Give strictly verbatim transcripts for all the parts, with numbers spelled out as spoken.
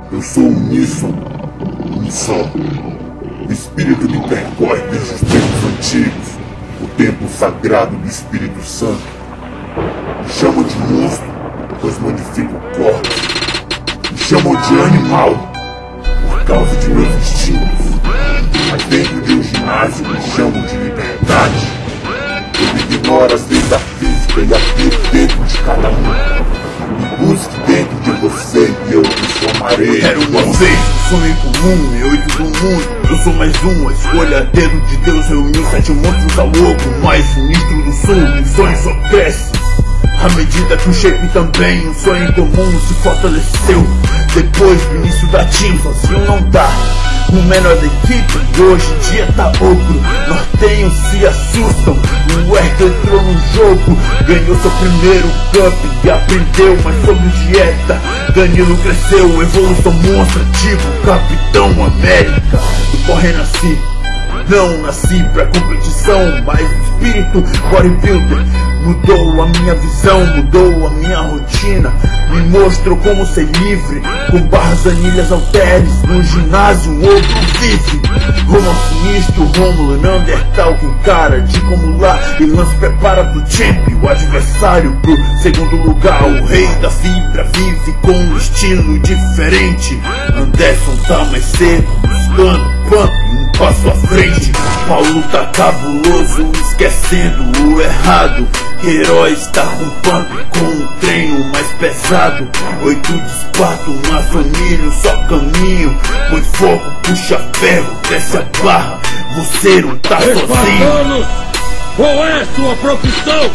Eu sou uníssono, um só. O espírito me percorre desde os tempos antigos, o templo sagrado do Espírito Santo. Me chamam de monstro, pois modifico corpos. Me chamam de animal, por causa de meus instintos. Mas dentro de um ginásio me chamam de liberdade. Eu ignoro as leis da física e habito dentro de cada um. Me busque dentro de você e eu transformarei. Era uma vez um sonho comum, eu e todo mundo. Eu sou mais um, a escolha a dedo de Deus reuniu sete monstros ao louco, mais sinistro do sul. O sonho só cresce à medida que o shape também, um sonho comum se fortaleceu. Depois do início da team, sozinho não dá. O menor da equipe hoje em dia tá outro. Nortenhos se assustam. O Erg entrou no jogo, ganhou seu primeiro cup e aprendeu mais sobre dieta. Danilo cresceu, evolução monstra, tipo Capitão América. Do corre nasci, não nasci pra competição, mas o espírito bodybuilder mudou a minha visão, mudou a minha rotina. Me mostrou como ser livre, com barras, anilhas, halteres. No ginásio outro vive. Roman sinistro, Rômulo, Neandertal com cara de como lá. E Lance prepara pro champ, o adversário pro segundo lugar. O rei da fibra vive com um estilo diferente. Anderson tá mais cedo, buscando pump, um passo à frente. Paulo tá cabuloso, esquecendo o errado. Heróis tá com pump, com um treino mais pesado. Oito de Esparto na família, um só caminho. Põe fogo, puxa ferro, desce a barra. Você não tá sozinho. Espartanos, qual é a sua profissão?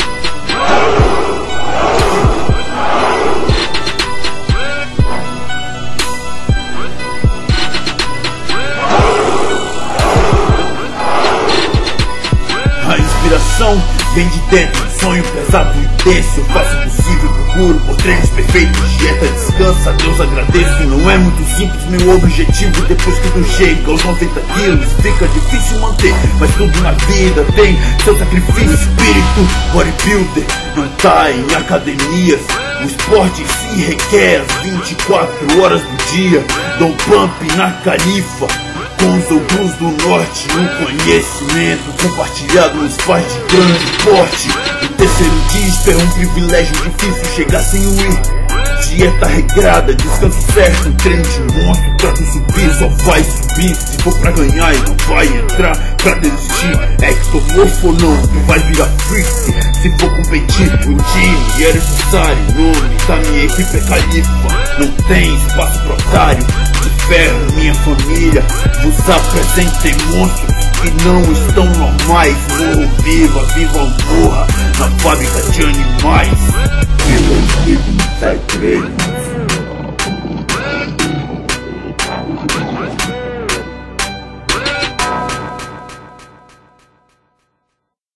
A inspiração vem de dentro, sonho pesado e intenso. Eu faço o possível, procuro por treinos perfeitos. Dieta, descansa, Deus agradeço. Não é muito simples meu objetivo. Depois que tu chega aos noventa quilos, fica difícil manter. Mas tudo na vida tem seu sacrifício. Espírito bodybuilder não tá em academias. O esporte em si requer as vinte e quatro horas do dia. Dou pump na califa com os ogros do norte, um conhecimento compartilhado nos faz de grande porte. O terceiro dia espera um privilégio difícil chegar sem o ir. Dieta regrada, descanso certo, um treino de monstro pra tu subir, só vai subir. Se for pra ganhar e não vai entrar pra desistir. Ectomorfo ou não, tu vai virar freak. Se for competir, um time é necessário. O nome da minha equipe é Califa, não tem espaço pro otário. Ferro, minha família, vos apresentem monstros que não estão normais. Morro viva, viva ou morra, na fábrica de animais. Pelo inimigo me sai treino,